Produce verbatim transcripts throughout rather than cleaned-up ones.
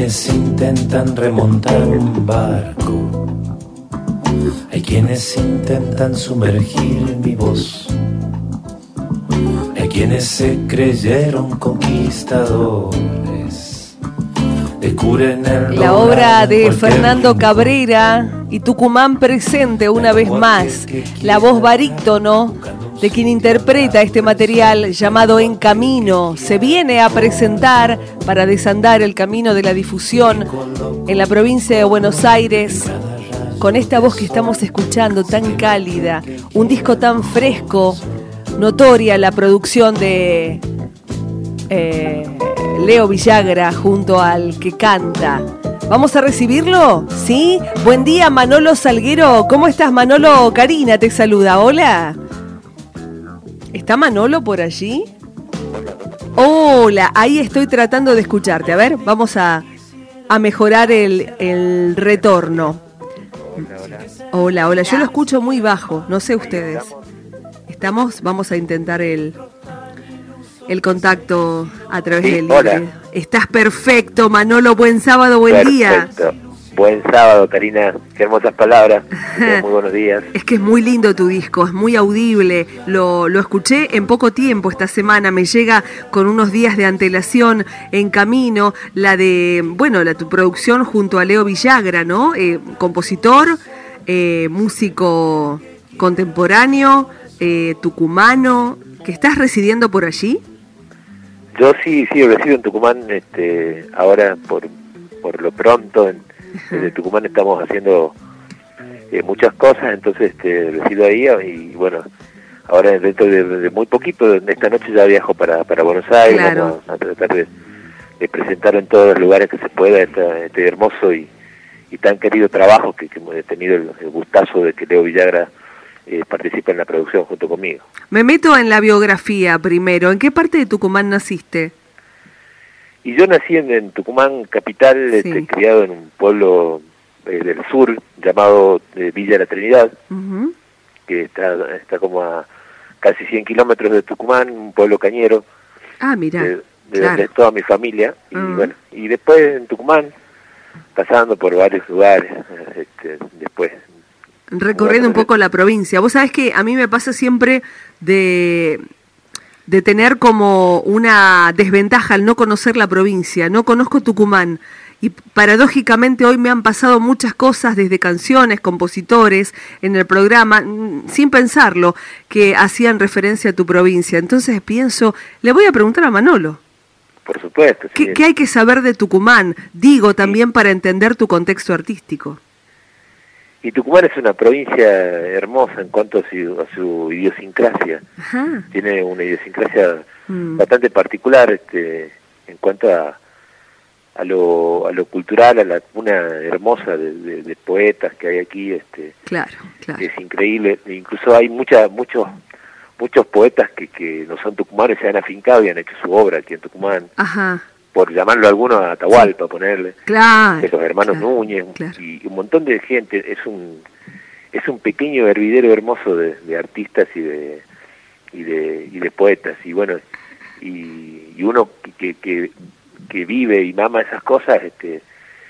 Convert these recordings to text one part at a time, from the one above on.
quienes intentan remontar un barco, hay quienes intentan sumergir mi voz, hay quienes se creyeron conquistadores, descubren el la obra de Fernando Cabrera y Tucumán presente una vez más, la voz barítono de quien interpreta este material llamado En Camino. Se viene a presentar para desandar el camino de la difusión en la provincia de Buenos Aires, con esta voz que estamos escuchando tan cálida, un disco tan fresco, notoria la producción de eh, Leo Villagra junto al que canta. ¿Vamos a recibirlo? ¿Sí? Buen día, Manolo Salguero. ¿Cómo estás, Manolo? Karina te saluda. Hola. ¿Está Manolo por allí? Hola, ahí estoy tratando de escucharte. A ver, vamos a, a mejorar el, el retorno. Hola, hola. Hola, hola. Yo lo escucho muy bajo, no sé ustedes. ¿Estamos? Vamos a intentar el, el contacto a través Sí, del... hola. Estás perfecto, Manolo. Buen sábado, buen Perfecto. día. Buen sábado, Karina. Qué hermosas palabras. Muy buenos días. Es que es muy lindo tu disco, es muy audible. Lo, lo escuché en poco tiempo esta semana, me llega con unos días de antelación. En Camino, la de, bueno, la tu producción junto a Leo Villagra, ¿no? Eh, compositor, eh, músico contemporáneo, eh, tucumano, que estás residiendo por allí. Yo sí, sí, resido en Tucumán, este, ahora por, por lo pronto, en, desde Tucumán estamos haciendo eh, muchas cosas, entonces este, resido ahí y bueno, ahora dentro de, de muy poquito, esta noche ya viajo para, para Buenos Aires, Claro. vamos a, a tratar de, de presentar en todos los lugares que se pueda este, este hermoso y, y tan querido trabajo que, que hemos tenido el, el gustazo de que Leo Villagra eh, participe en la producción junto conmigo. Me meto en la biografía primero. ¿En qué parte de Tucumán naciste? Y yo nací en, en Tucumán capital, Sí. este, criado en un pueblo eh, del sur llamado eh, Villa La Trinidad, Uh-huh. que está, está como a casi cien kilómetros de Tucumán, un pueblo cañero, Ah, mira, de, de claro. donde es toda mi familia. Y Uh-huh. bueno, y después en Tucumán, pasando por varios lugares, este, después... Recorriendo un poco la provincia. Vos sabés que a mí me pasa siempre de, de tener como una desventaja al no conocer la provincia. No conozco Tucumán y paradójicamente hoy me han pasado muchas cosas, desde canciones, compositores en el programa, sin pensarlo, que hacían referencia a tu provincia. Entonces pienso, le voy a preguntar a Manolo. Por supuesto. ¿Qué, sí. ¿Qué hay que saber de Tucumán? Digo, también para entender tu contexto artístico. Y Tucumán es una provincia hermosa en cuanto a su, a su idiosincrasia. Ajá. Tiene una idiosincrasia Mm. bastante particular este, en cuanto a, a, lo, a lo cultural, a la cuna hermosa de, de, de poetas que hay aquí. Este, Claro, claro. es increíble. Incluso hay mucha, muchos muchos poetas que, que no son tucumanos, se han afincado y han hecho su obra aquí en Tucumán. Ajá. Por llamarlo a alguno, a Atahualpa, ponerle. Claro. De los hermanos claro, Núñez claro. y un montón de gente. Es un es un pequeño hervidero hermoso de, de artistas y de y de y de poetas, y bueno, y, y uno que, que que vive y mama esas cosas, este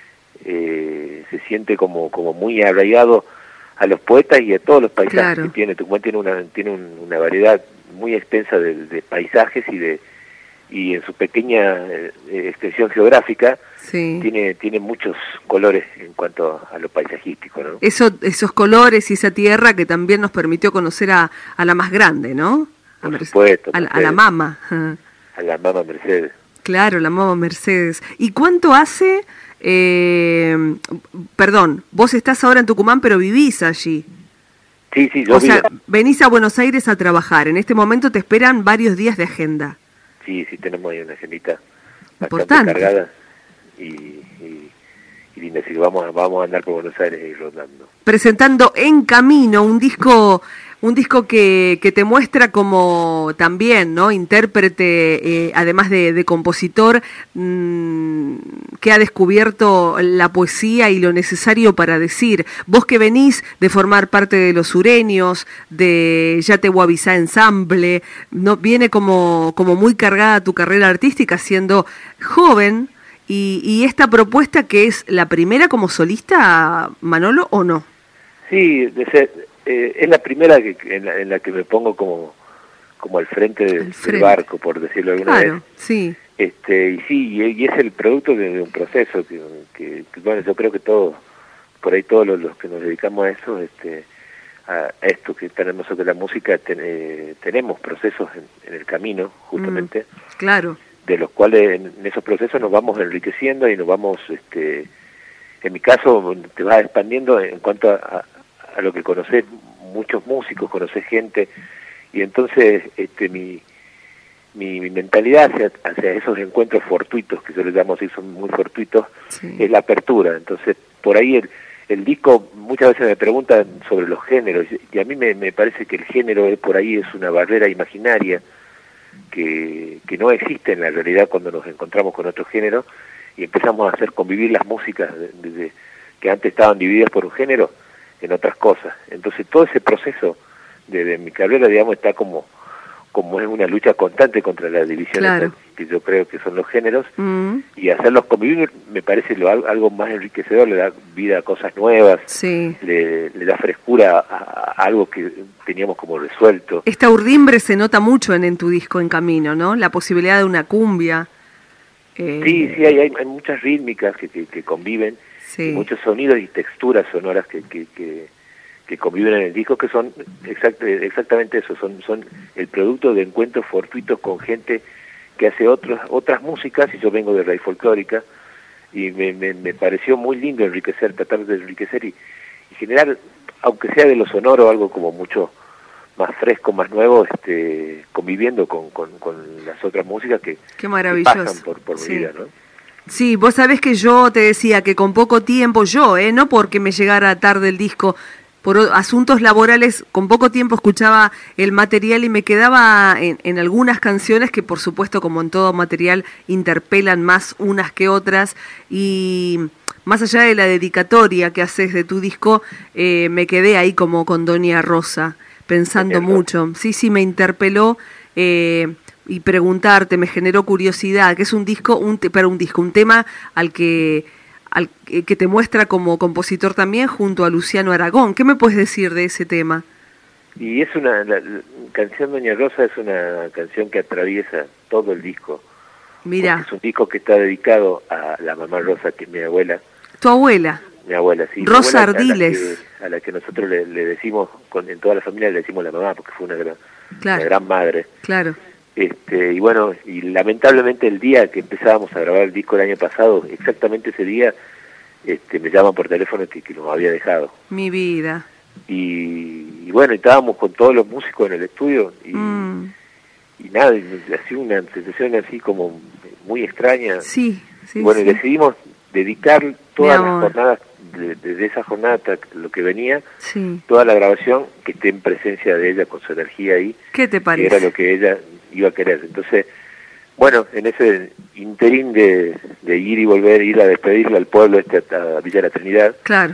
eh, se siente como como muy arraigado a los poetas y a todos los paisajes Claro. que tiene. Tucumán tiene una tiene un, una variedad muy extensa de, de paisajes y de y en su pequeña eh, extensión geográfica Sí. tiene tiene muchos colores en cuanto a, a lo paisajístico, ¿no? Eso, esos colores y esa tierra que también nos permitió conocer a, a la más grande, ¿no? A, Por Merce- supuesto, a, la- a Mercedes. la mama. Ajá. A la Mama Mercedes. Claro, la mama Mercedes. ¿Y cuánto hace? Eh, perdón, vos estás ahora en Tucumán, pero vivís allí. Sí, sí, yo O sea, vivo- venís a Buenos Aires a trabajar. En este momento te esperan varios días de agenda. Sí, sí, tenemos ahí una agendita bastante Importante. cargada y, y, y linda, así que vamos a, vamos a andar por Buenos Aires y rondando. Presentando En Camino, un disco un disco que, que te muestra como también, ¿no? Intérprete, eh, además de, de compositor, mmm, que ha descubierto la poesía y lo necesario para decir. Vos que venís de formar parte de Los Sureños, de Yatehuabizá Ensamble, ¿no? Viene como, como muy cargada tu carrera artística, siendo joven Y, y esta propuesta, que es la primera como solista, Manolo, ¿o no? Sí, de ser, eh, es la primera que, en, la, en la que me pongo como, como al frente, de, al frente del barco, por decirlo alguna claro, vez. Sí. Este, y sí, y, y es el producto de, de un proceso que, que, que, bueno, yo creo que todos, por ahí todos los, los que nos dedicamos a eso, este, a, a esto que tenemos que la música, ten, eh, tenemos procesos en, en el camino, justamente. Mm, claro. De los cuales en, en esos procesos nos vamos enriqueciendo y nos vamos, este, en mi caso, te vas expandiendo en cuanto a, a, a lo que conoces muchos músicos, conoces gente, y entonces este, mi, mi, mi mentalidad hacia, hacia esos encuentros fortuitos, que yo les llamo así, son muy fortuitos, sí. Es la apertura. Entonces, por ahí el, el disco, muchas veces me preguntan sobre los géneros, y a mí me, me parece que el género es, por ahí es una barrera imaginaria, Que, que no existe en la realidad cuando nos encontramos con otro género y empezamos a hacer convivir las músicas de, de, de, que antes estaban divididas por un género en otras cosas. Entonces todo ese proceso de, de mi carrera, digamos, está como como es una lucha constante contra las divisiones, claro, que yo creo que son los géneros, mm. y hacerlos convivir me parece lo, algo más enriquecedor, le da vida a cosas nuevas, sí. le, le da frescura a, a algo que teníamos como resuelto. Esta urdimbre se nota mucho en, en tu disco En Camino, ¿no? La posibilidad de una cumbia. Eh... Sí, sí, hay, hay, hay muchas rítmicas que, que, que conviven, sí. Y muchos sonidos y texturas sonoras que... que, que que conviven en el disco, que son exact, exactamente eso, son son el producto de encuentros fortuitos con gente que hace otros, otras músicas, y yo vengo de raíz folclórica, y me, me, me pareció muy lindo enriquecer, tratar de enriquecer y, y generar, aunque sea de lo sonoro, algo como mucho más fresco, más nuevo, este conviviendo con, con, con las otras músicas que, Qué maravilloso. que pasan por, por sí. mi vida, ¿no? Sí, vos sabés que yo te decía que con poco tiempo, yo, eh, no porque me llegara tarde el disco, por asuntos laborales, con poco tiempo escuchaba el material y me quedaba en, en algunas canciones que, por supuesto, como en todo material, interpelan más unas que otras, y más allá de la dedicatoria que haces de tu disco, eh, me quedé ahí como con Doña Rosa, pensando mucho. Sí, sí, me interpeló, eh, y preguntarte, me generó curiosidad, que es un disco, un te, pero un disco, un tema al que... Al, que te muestra como compositor también junto a Luciano Aragón. ¿Qué me puedes decir de ese tema? Y es una, la, la canción Doña Rosa es una canción que atraviesa todo el disco. Mira. Es un disco que está dedicado a la mamá Rosa, que es mi abuela. ¿Tu abuela? Mi abuela, sí. Rosa abuela, Ardiles. A la que, a la que nosotros le, le decimos, con, en toda la familia le decimos la mamá, porque fue una gran, claro. una gran madre. Claro. Este, y bueno, y lamentablemente el día que empezábamos a grabar el disco el año pasado, exactamente ese día, este, me llaman por teléfono que, que nos había dejado. Mi vida. Y, y bueno, estábamos con todos los músicos en el estudio y, mm. y nada, así una sensación así como muy extraña. Sí, sí. Y bueno, sí. y decidimos dedicar todas las jornadas, desde de esa jornada hasta lo que venía, sí. toda la grabación, que esté en presencia de ella, con su energía ahí. ¿Qué te parece? Que era lo que ella iba a querer. Entonces, bueno, en ese interín de, de ir y volver, ir a despedirle al pueblo este a Villa La Trinidad, claro,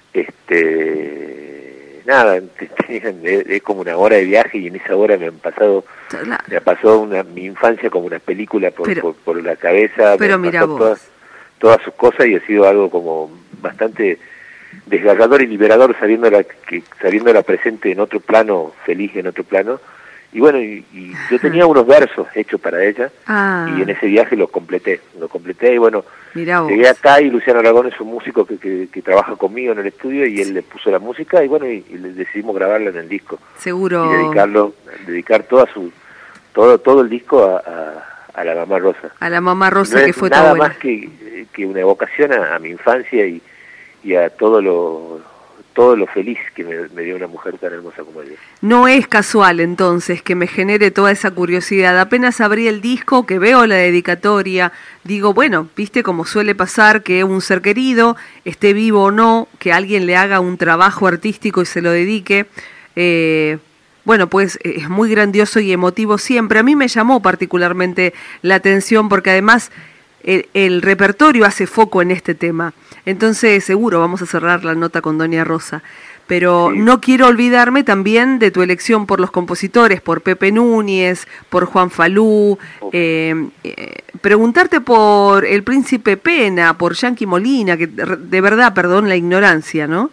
este nada, es como una hora de viaje, y en esa hora me han pasado, claro. me pasó una, mi infancia como una película por, pero, por, por la cabeza, pero mira vos. Todas, todas sus cosas, y ha sido algo como bastante desgarrador y liberador, sabiéndola, que, sabiéndola presente en otro plano, feliz en otro plano. Y bueno, y, y yo tenía unos versos hechos para ella, ah. y en ese viaje los completé, los completé, y bueno, llegué acá, y Luciano Aragón es un músico que, que, que trabaja conmigo en el estudio, y él le puso la música, y bueno, y, y decidimos grabarla en el disco. Seguro. Y dedicarlo, dedicar toda su, todo, todo el disco a, a, a la mamá Rosa. A la mamá Rosa, no que fue tu nada abuela. Más que, que una evocación a, a mi infancia y, y a todo lo... todo lo feliz que me, me dio una mujer tan hermosa como ella. No es casual, entonces, que me genere toda esa curiosidad. Apenas abrí el disco, que veo la dedicatoria, digo, bueno, viste como suele pasar, que un ser querido, esté vivo o no, que alguien le haga un trabajo artístico y se lo dedique, eh, bueno, pues es muy grandioso y emotivo siempre. A mí me llamó particularmente la atención porque además el, el repertorio hace foco en este tema. Entonces, seguro, vamos a cerrar la nota con Doña Rosa. pero sí. no quiero olvidarme también de tu elección por los compositores, por Pepe Núñez, por Juan Falú, eh, eh, preguntarte por el Príncipe Pena, por Yanqui Molina, que de verdad, perdón la ignorancia, ¿no?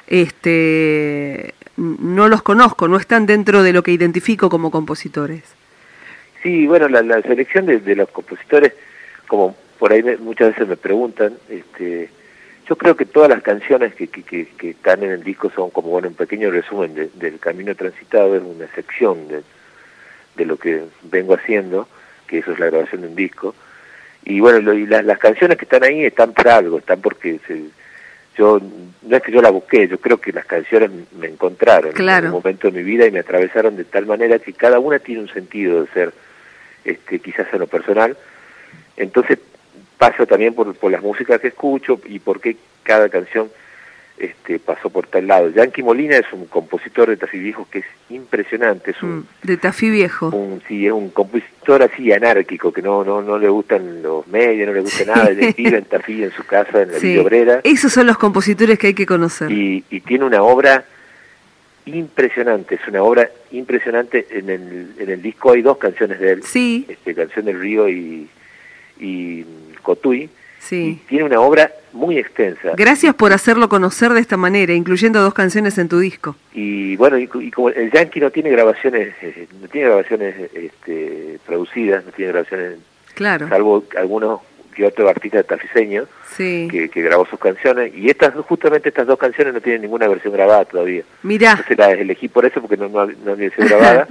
Este, no los conozco, no están dentro de lo que identifico como compositores. Sí, bueno, la, la selección de, de los compositores, como por ahí me, muchas veces me preguntan, este, yo creo que todas las canciones que, que, que, que están en el disco son como, bueno, un pequeño resumen de, del camino transitado, es una sección de, de lo que vengo haciendo, que eso es la grabación de un disco. Y bueno, lo, y la, las canciones que están ahí están por algo, están porque se, yo no es que yo las busqué, yo creo que las canciones me encontraron claro. en un momento de mi vida y me atravesaron de tal manera que cada una tiene un sentido de ser, este, quizás en lo personal. Entonces paso también por, por las músicas que escucho y por qué cada canción este, pasó por tal lado. Yanqui Molina es un compositor de Tafí Viejo que es impresionante. Es un, mm, de Tafí Viejo. Un, sí, es un compositor así anárquico, que no no no le gustan los medios, no le gusta nada, él vive en Tafí, en su casa, en la sí. Villa Obrera. Esos son los compositores que hay que conocer. Y, y tiene una obra impresionante, es una obra impresionante. En el, en el disco hay dos canciones de él, sí. este, Canción del Río y... y Cotuí, sí. y tiene una obra muy extensa. Gracias por hacerlo conocer de esta manera, incluyendo dos canciones en tu disco. Y bueno, y, y como el Yanqui no tiene grabaciones, eh, no tiene grabaciones este, producidas, no tiene grabaciones, claro. salvo algunos que otros artistas tafiseños sí. que, que grabó sus canciones, y estas justamente estas dos canciones no tienen ninguna versión grabada todavía. Mirá. Entonces las elegí por eso, porque no, no, no había sido grabada.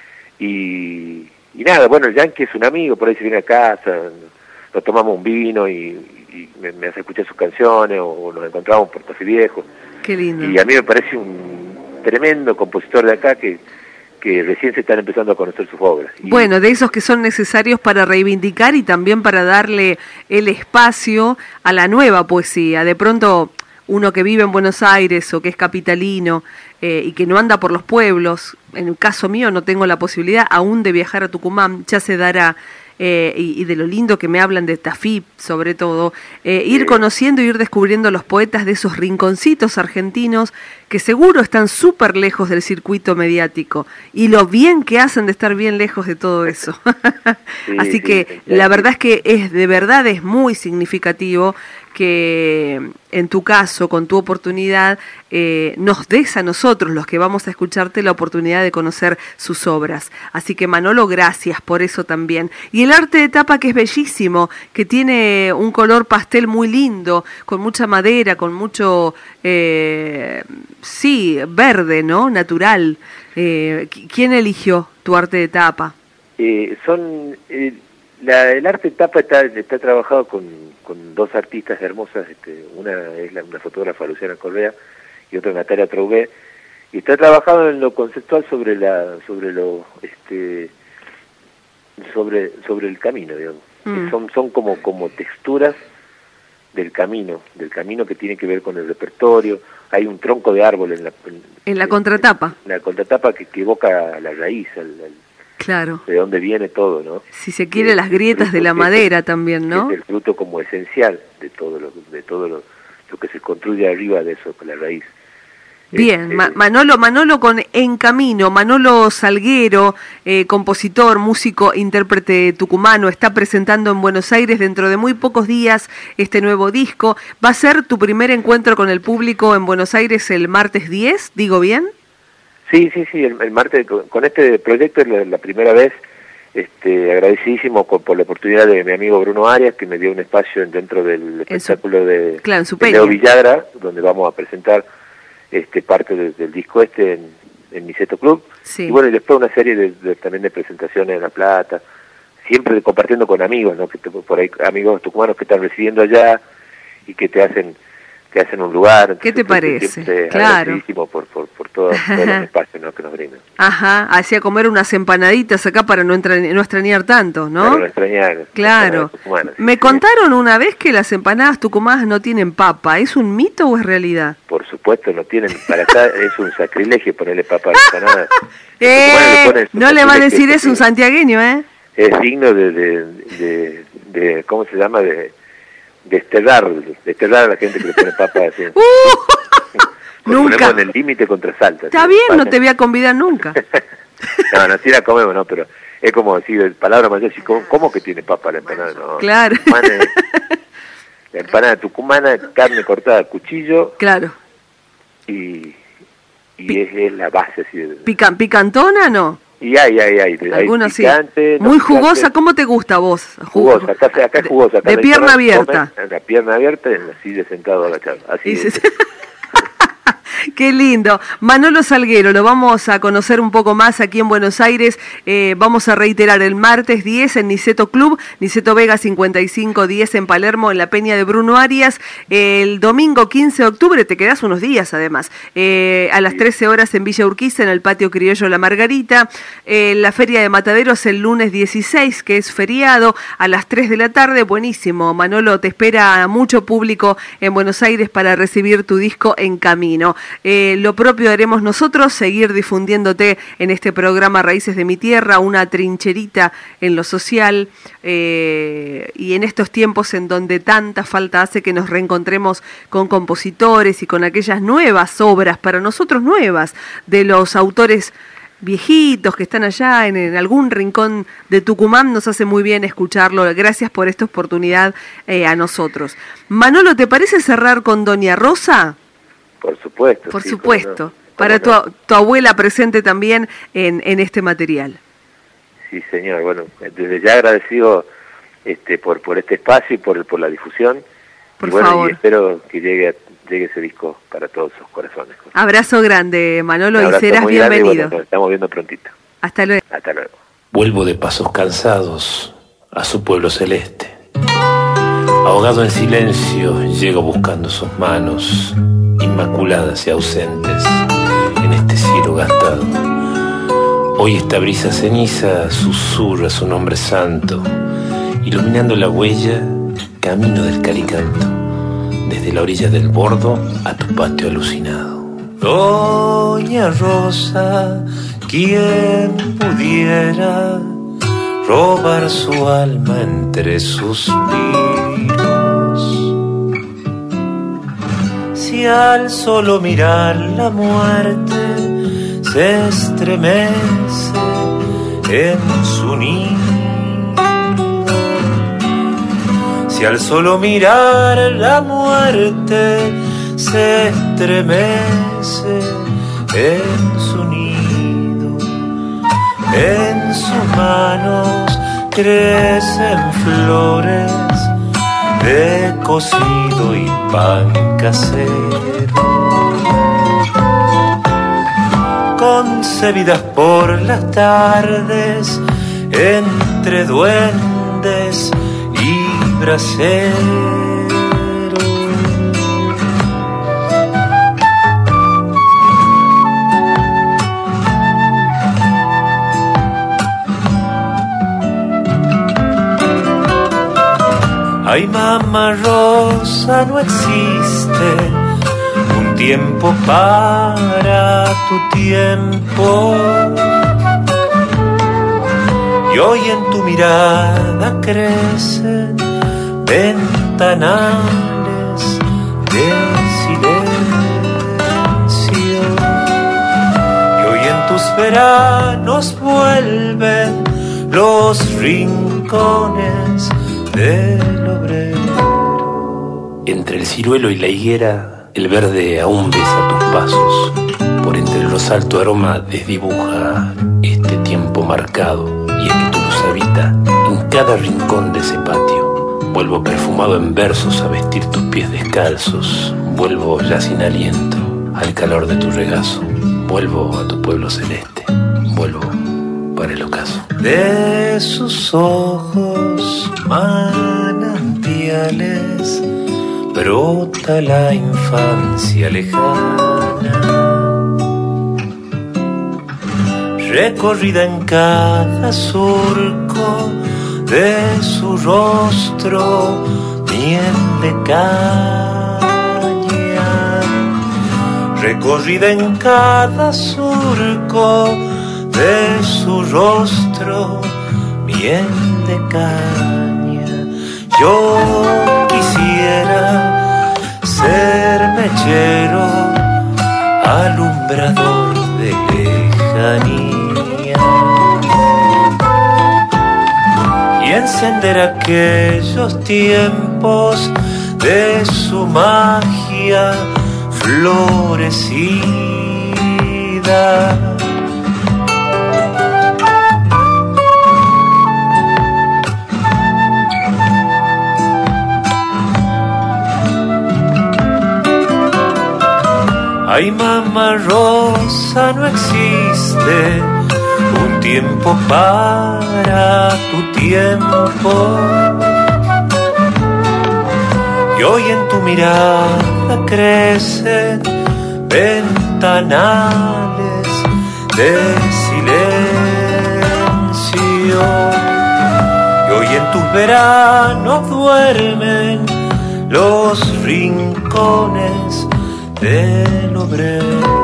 y, y nada, bueno, el Yanqui es un amigo, por ahí se viene a casa, nos tomamos un vino y, y me, me hace escuchar sus canciones, o, o nos encontramos por Tafí Viejo. Qué lindo. Y a mí me parece un tremendo compositor de acá que, que recién se están empezando a conocer sus obras. Y bueno, de esos que son necesarios para reivindicar y también para darle el espacio a la nueva poesía. De pronto, uno que vive en Buenos Aires o que es capitalino eh, y que no anda por los pueblos, en el caso mío no tengo la posibilidad aún de viajar a Tucumán, ya se dará. Eh, y, y de lo lindo que me hablan de Tafí, sobre todo, eh, ir conociendo y ir descubriendo los poetas de esos rinconcitos argentinos que seguro están súper lejos del circuito mediático, y lo bien que hacen de estar bien lejos de todo eso. Sí, Así sí, que sí, la verdad es que es de verdad es muy significativo que en tu caso, con tu oportunidad, eh, nos des a nosotros, los que vamos a escucharte, la oportunidad de conocer sus obras. Así que Manolo, gracias por eso también. Y el arte de tapa, que es bellísimo, que tiene un color pastel muy lindo, con mucha madera, con mucho, eh, sí, verde, ¿no? Natural. Eh, ¿Quién eligió tu arte de tapa? Eh, son... Eh... La, el arte tapa está, está trabajado con, con dos artistas hermosas, este, una es la, una fotógrafa, Luciana Correa, y otra Natalia Traubé, y está trabajado en lo conceptual sobre la sobre lo este sobre sobre el camino, digamos. Mm. Son son como como texturas del camino, del camino que tiene que ver con el repertorio. Hay un tronco de árbol en la en, en la contratapa, en la contratapa que, que evoca la raíz, al, al claro. De dónde viene todo, ¿no? Si se quiere, las grietas de la madera es, también, ¿no? Es el fruto como esencial de todo lo de todo lo, lo que se construye arriba de eso, con la raíz. Bien, este, Ma Manolo, Manolo con En Camino, Manolo Salguero, eh, compositor, músico, intérprete tucumano, está presentando en Buenos Aires dentro de muy pocos días este nuevo disco. ¿Va a ser tu primer encuentro con el público en Buenos Aires el martes diez? ¿Digo bien? Sí, sí, sí, el, el martes con, con este proyecto es la, la primera vez, este, agradecidísimo con, por la oportunidad de mi amigo Bruno Arias, que me dio un espacio dentro del espectáculo su, de, claro, en de Leo Villagra, donde vamos a presentar este parte de, del disco este en, en Niceto Club, sí. Y bueno, y después una serie de, de, también de presentaciones en La Plata, siempre compartiendo con amigos, ¿no? Que te, por ahí amigos tucumanos que están residiendo allá y que te hacen que hacen un lugar. ¿Qué te parece? Claro. Por, por, por todo, todo el espacio, ¿no? Que nos brindan. Ajá, hacía comer unas empanaditas acá para no, entra, no extrañar tanto, ¿no? Para no extrañar. Claro. Tucumanas, Me sí, contaron sí. una vez que las empanadas tucumanas no tienen papa. ¿Es un mito o es realidad? Por supuesto, no tienen. Para acá es un sacrilegio ponerle papa a las empanadas. eh, le no le va a decir eso un santiagueño, ¿eh? Es signo de, de, de, de, ¿cómo se llama? De... desterrar, desterrar a la gente que le pone papa así. Uh, Nunca. En el límite contra Salta. Está ¿sí? bien, Pasa. no te voy a convidar nunca. No, no, sí la comemos, no, pero es como decir, palabra más así, ¿cómo, ¿cómo que tiene papa la empanada? No, Claro. La empanada, la empanada tucumana, carne cortada a cuchillo. Claro. Y, y es, es la base así de... Pican, ¿Picantona no? Y hay, hay, hay. Algunos sí. Picante, Muy no jugosa, picante. ¿cómo te gusta a vos? Jugosa, acá, acá es jugosa. Acá de la pierna comen, abierta. La pierna abierta en la silla sentado agachado. Así Y es. se- Qué lindo. Manolo Salguero, lo vamos a conocer un poco más aquí en Buenos Aires. Eh, vamos a reiterar el martes diez en Niceto Club, Niceto Vega cincuenta y cinco diez en Palermo, en la Peña de Bruno Arias. El domingo quince de octubre, te quedás unos días además, eh, a las trece horas en Villa Urquiza, en el Patio Criollo La Margarita. Eh, la Feria de Mataderos el lunes dieciséis, que es feriado, a las tres de la tarde. Buenísimo, Manolo, te espera mucho público en Buenos Aires para recibir tu disco En Camino. Eh, lo propio haremos nosotros, seguir difundiéndote en este programa Raíces de mi Tierra, una trincherita en lo social, eh, y en estos tiempos en donde tanta falta hace que nos reencontremos con compositores y con aquellas nuevas obras, para nosotros nuevas, de los autores viejitos que están allá en, en algún rincón de Tucumán. Nos hace muy bien escucharlo. Gracias por esta oportunidad eh, a nosotros. Manolo, ¿te parece cerrar con Doña Rosa? Por supuesto. Por sí, supuesto, cómo no, para tu, cómo no. tu abuela presente también en, en este material. Sí, señor. Bueno, desde ya agradecido este, por por este espacio y por, por la difusión. Por y bueno, favor. y espero que llegue llegue ese disco para todos sus corazones. Abrazo grande, Manolo, Un y abrazo serás muy grande, y bienvenido. bueno, nos estamos viendo prontito. Hasta luego. Hasta luego. Vuelvo de pasos cansados a su pueblo celeste. Ahogado en silencio, llego buscando sus manos, inmaculadas y ausentes, en este cielo gastado. Hoy esta brisa ceniza susurra su nombre santo, iluminando la huella, camino del calicanto, desde la orilla del Bordo a tu patio alucinado. Doña Rosa, quien pudiera robar su alma entre suspiros, si al solo mirar la muerte se estremece en su nido, si al solo mirar la muerte se estremece en su nido, en sus manos crecen flores de cocido y pan casero, concebidas por las tardes entre duendes y braseros. Ay, mamá Rosa, no existe un tiempo para tu tiempo. Y hoy en tu mirada crecen ventanales de silencio. Y hoy en tus veranos vuelven los rincones del obrero. Entre el ciruelo y la higuera, el verde aún besa tus pasos. Por entre los altos aromas desdibuja este tiempo marcado, y es que tu luz habita en cada rincón de ese patio. Vuelvo perfumado en versos a vestir tus pies descalzos. Vuelvo ya sin aliento al calor de tu regazo. Vuelvo a tu pueblo celeste. Vuelvo para el ocaso. De sus ojos manantiales brota la infancia lejana, recorrida en cada surco de su rostro, miel de caña, recorrida en cada surco de su rostro, miel de caña. Yo quisiera ser mechero encender aquellos tiempos de su magia florecida. Ay, mamá rosa, no existe un tiempo para tu tiempo. Y hoy en tu mirada crecen ventanales de silencio. Y hoy en tus veranos duermen los rincones del obrero.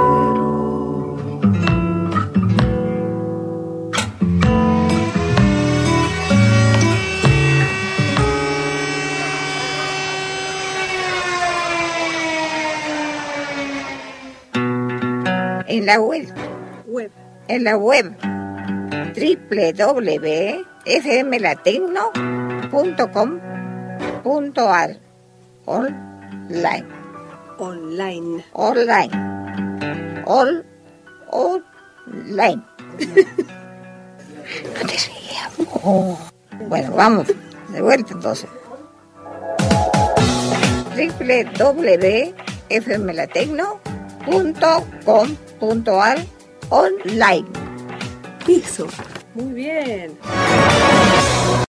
En la web, Web. en la web doble u doble u doble u punto f m latino punto com punto a r online. Online. Online. All, online. No te rías. Oh. Bueno, vamos. De vuelta entonces. doble u doble u doble u punto f m latino punto com punto a r online. Eso. Muy bien.